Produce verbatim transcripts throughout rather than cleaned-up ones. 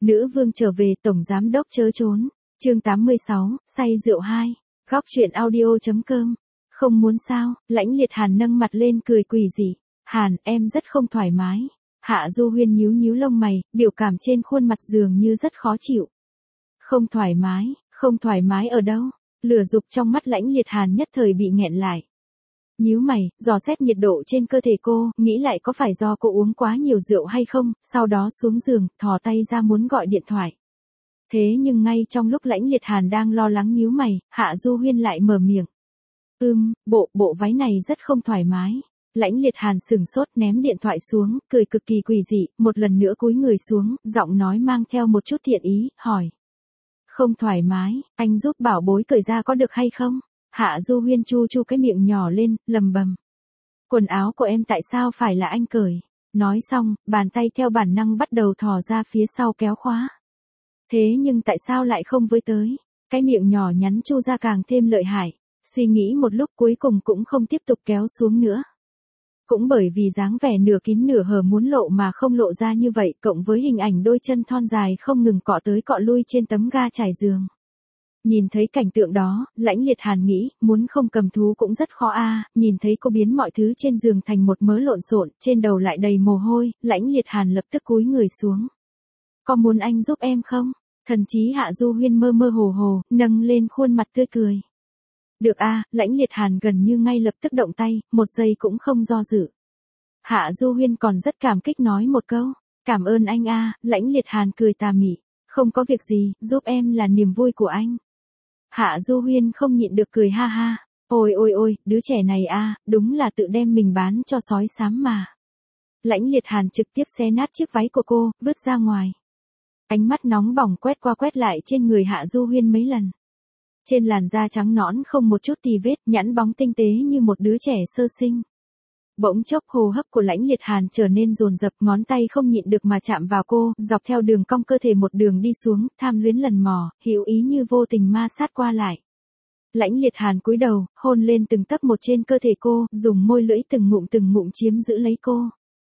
Nữ vương trở về, tổng giám đốc chớ trốn. Chương tám mươi sáu, say rượu hai. Góc truyện audio chấm com. Không muốn sao? Lãnh Liệt Hàn nâng mặt lên cười quỷ dị. Hàn, em rất không thoải mái. Hạ Du Huyên nhíu nhíu lông mày, biểu cảm trên khuôn mặt dường như rất khó chịu. Không thoải mái, không thoải mái ở đâu? Lửa dục trong mắt Lãnh Liệt Hàn nhất thời bị nghẹn lại. Nhíu mày, dò xét nhiệt độ trên cơ thể cô, nghĩ lại có phải do cô uống quá nhiều rượu hay không, sau đó xuống giường, thò tay ra muốn gọi điện thoại. Thế nhưng ngay trong lúc Lãnh Liệt Hàn đang lo lắng nhíu mày, Hạ Du Huyên lại mở miệng. Ừm, bộ, bộ váy này rất không thoải mái. Lãnh Liệt Hàn sừng sốt ném điện thoại xuống, cười cực kỳ quỷ dị, một lần nữa cúi người xuống, giọng nói mang theo một chút thiện ý, hỏi. Không thoải mái, anh giúp bảo bối cởi ra có được hay không? Hạ Du Huyên chu chu cái miệng nhỏ lên, lầm bầm. Quần áo của em tại sao phải là anh cởi? Nói xong, bàn tay theo bản năng bắt đầu thò ra phía sau kéo khóa. Thế nhưng tại sao lại không với tới? Cái miệng nhỏ nhắn chu ra càng thêm lợi hại. Suy nghĩ một lúc cuối cùng cũng không tiếp tục kéo xuống nữa. Cũng bởi vì dáng vẻ nửa kín nửa hở muốn lộ mà không lộ ra như vậy, cộng với hình ảnh đôi chân thon dài không ngừng cọ tới cọ lui trên tấm ga trải giường. Nhìn thấy cảnh tượng đó, Lãnh Liệt Hàn nghĩ, muốn không cầm thú cũng rất khó a. Nhìn thấy cô biến mọi thứ trên giường thành một mớ lộn xộn, trên đầu lại đầy mồ hôi, Lãnh Liệt Hàn lập tức cúi người xuống. Có muốn anh giúp em không? Thần chí Hạ Du Huyên mơ mơ hồ hồ, nâng lên khuôn mặt tươi cười. Được a, Lãnh Liệt Hàn gần như ngay lập tức động tay, một giây cũng không do dự. Hạ Du Huyên còn rất cảm kích nói một câu, cảm ơn anh a. Lãnh Liệt Hàn cười tà mị, không có việc gì, giúp em là niềm vui của anh. Hạ Du Huyên không nhịn được cười ha ha, ôi ôi ôi, đứa trẻ này a, đúng là tự đem mình bán cho sói xám mà. Lãnh Liệt Hàn trực tiếp xé nát chiếc váy của cô, vứt ra ngoài. Ánh mắt nóng bỏng quét qua quét lại trên người Hạ Du Huyên mấy lần. Trên làn da trắng nõn không một chút tì vết, nhẵn bóng tinh tế như một đứa trẻ sơ sinh. Bỗng chốc hô hấp của Lãnh Liệt Hàn trở nên dồn dập, ngón tay không nhịn được mà chạm vào cô, dọc theo đường cong cơ thể một đường đi xuống, tham luyến lần mò, hữu ý như vô tình ma sát qua lại. Lãnh Liệt Hàn cúi đầu, hôn lên từng tấc một trên cơ thể cô, dùng môi lưỡi từng ngụm từng ngụm chiếm giữ lấy cô.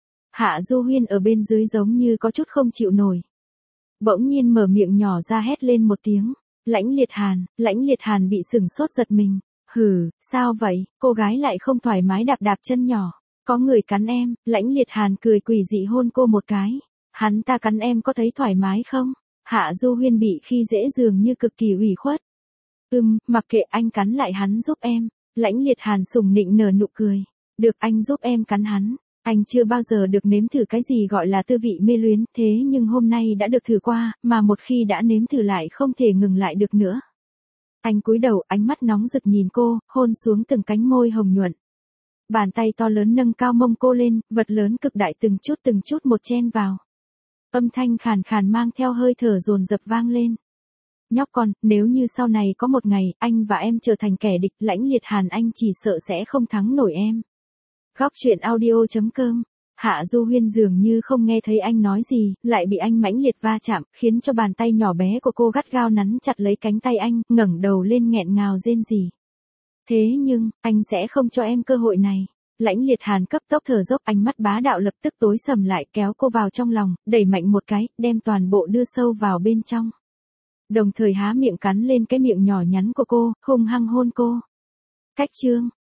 Hạ Du Huyên ở bên dưới giống như có chút không chịu nổi. Bỗng nhiên mở miệng nhỏ ra hét lên một tiếng. Lãnh Liệt Hàn, Lãnh Liệt Hàn bị sửng sốt giật mình. Hừ, sao vậy, cô gái lại không thoải mái đạp đạp chân nhỏ. Có người cắn em, Lãnh Liệt Hàn cười quỷ dị hôn cô một cái. Hắn ta cắn em có thấy thoải mái không? Hạ Du Huyên bị khi dễ dường như cực kỳ ủy khuất. Ừm, mặc kệ anh cắn lại hắn giúp em. Lãnh Liệt Hàn sùng nịnh nở nụ cười. Được anh giúp em cắn hắn. Anh chưa bao giờ được nếm thử cái gì gọi là tư vị mê luyến, thế nhưng hôm nay đã được thử qua, mà một khi đã nếm thử lại không thể ngừng lại được nữa. Anh cúi đầu, ánh mắt nóng rực nhìn cô, hôn xuống từng cánh môi hồng nhuận. Bàn tay to lớn nâng cao mông cô lên, vật lớn cực đại từng chút từng chút một chen vào. Âm thanh khàn khàn mang theo hơi thở dồn dập vang lên. Nhóc con, nếu như sau này có một ngày, anh và em trở thành kẻ địch, Lãnh Liệt Hàn anh chỉ sợ sẽ không thắng nổi em. Góc truyện audio chấm com. Hạ Du Huyên dường như không nghe thấy anh nói gì, lại bị anh mãnh liệt va chạm, khiến cho bàn tay nhỏ bé của cô gắt gao nắn chặt lấy cánh tay anh, ngẩng đầu lên nghẹn ngào rên rỉ. Thế nhưng, anh sẽ không cho em cơ hội này. Lãnh Liệt Hàn cấp tốc thở dốc, ánh mắt bá đạo lập tức tối sầm lại, kéo cô vào trong lòng, đẩy mạnh một cái, đem toàn bộ đưa sâu vào bên trong. Đồng thời há miệng cắn lên cái miệng nhỏ nhắn của cô, hung hăng hôn cô. Cách chương